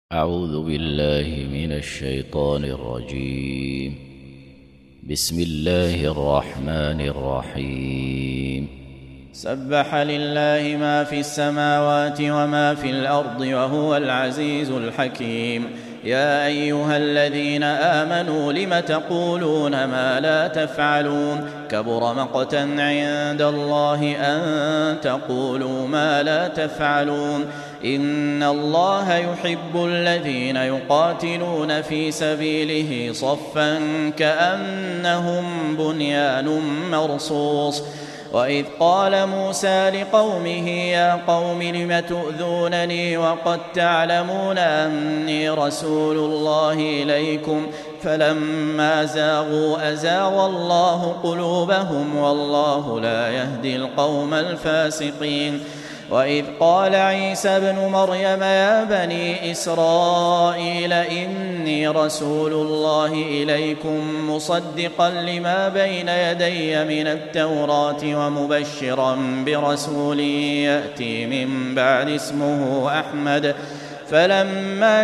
أعوذ بالله من الشيطان الرجيم. بسم الله الرحمن الرحيم. سبح لله ما في السماوات وما في الأرض وهو العزيز الحكيم. يا أيها الذين آمنوا لم تقولون ما لا تفعلون كبر مقتا عند الله أن تقولوا ما لا تفعلون إن الله يحب الذين يقاتلون في سبيله صفا كأنهم بنيان مرصوص. وإذ قال موسى لقومه يا قوم لم تؤذونني وقد تعلمون أني رسول الله إليكم فلما زاغوا أزاغ الله قلوبهم والله لا يهدي القوم الفاسقين. وإذ قال عيسى ابن مريم يا بني إسرائيل إني رسول الله إليكم مصدقا لما بين يدي من التوراة ومبشرا برسول يأتي من بعد اسمه أحمد. فلما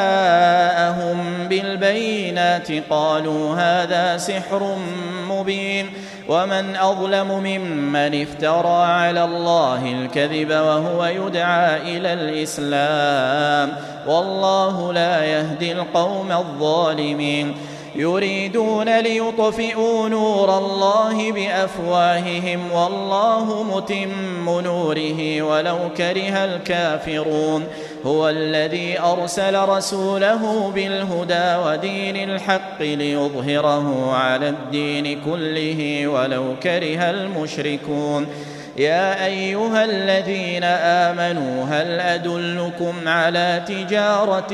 جاءهم بالبينات قالوا هذا سحر مبين ومن أظلم ممن افترى على الله الكذب وهو يدعى إلى الإسلام والله لا يهدي القوم الظالمين. يريدون ليطفئوا نور الله بأفواههم والله متم نوره ولو كره الكافرون. هو الذي أرسل رسوله بالهدى ودين الحق ليظهره على الدين كله ولو كره المشركون. يا أيها الذين آمنوا هل أدلكم على تجارة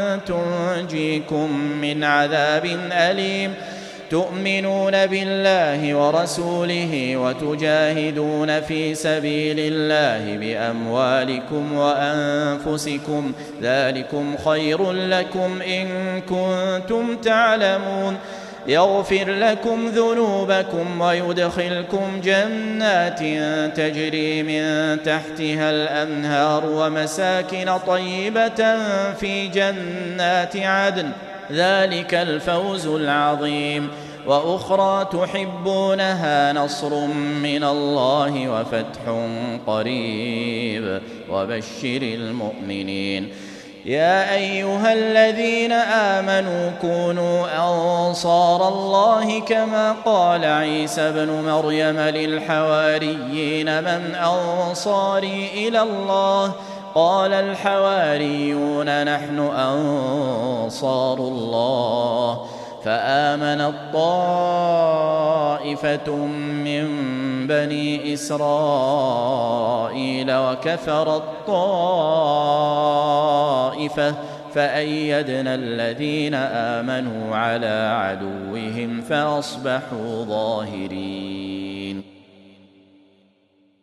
تنجيكم من عذاب أليم تؤمنون بالله ورسوله وتجاهدون في سبيل الله بأموالكم وأنفسكم ذلكم خير لكم إن كنتم تعلمون. يغفر لكم ذنوبكم ويدخلكم جنات تجري من تحتها الأنهار ومساكن طيبة في جنات عدن ذلك الفوز العظيم. وأخرى تحبونها نصر من الله وفتح قريب وبشر المؤمنين. يا أيها الذين آمنوا كونوا أنصار الله كما قال عيسى بن مريم للحواريين من أنصاري إلى الله قال الحواريون نحن أنصار الله. فآمنت طائفة من بني إسرائيل وكفرت طائفة فأيدنا الذين آمنوا على عدوهم فأصبحوا ظاهرين.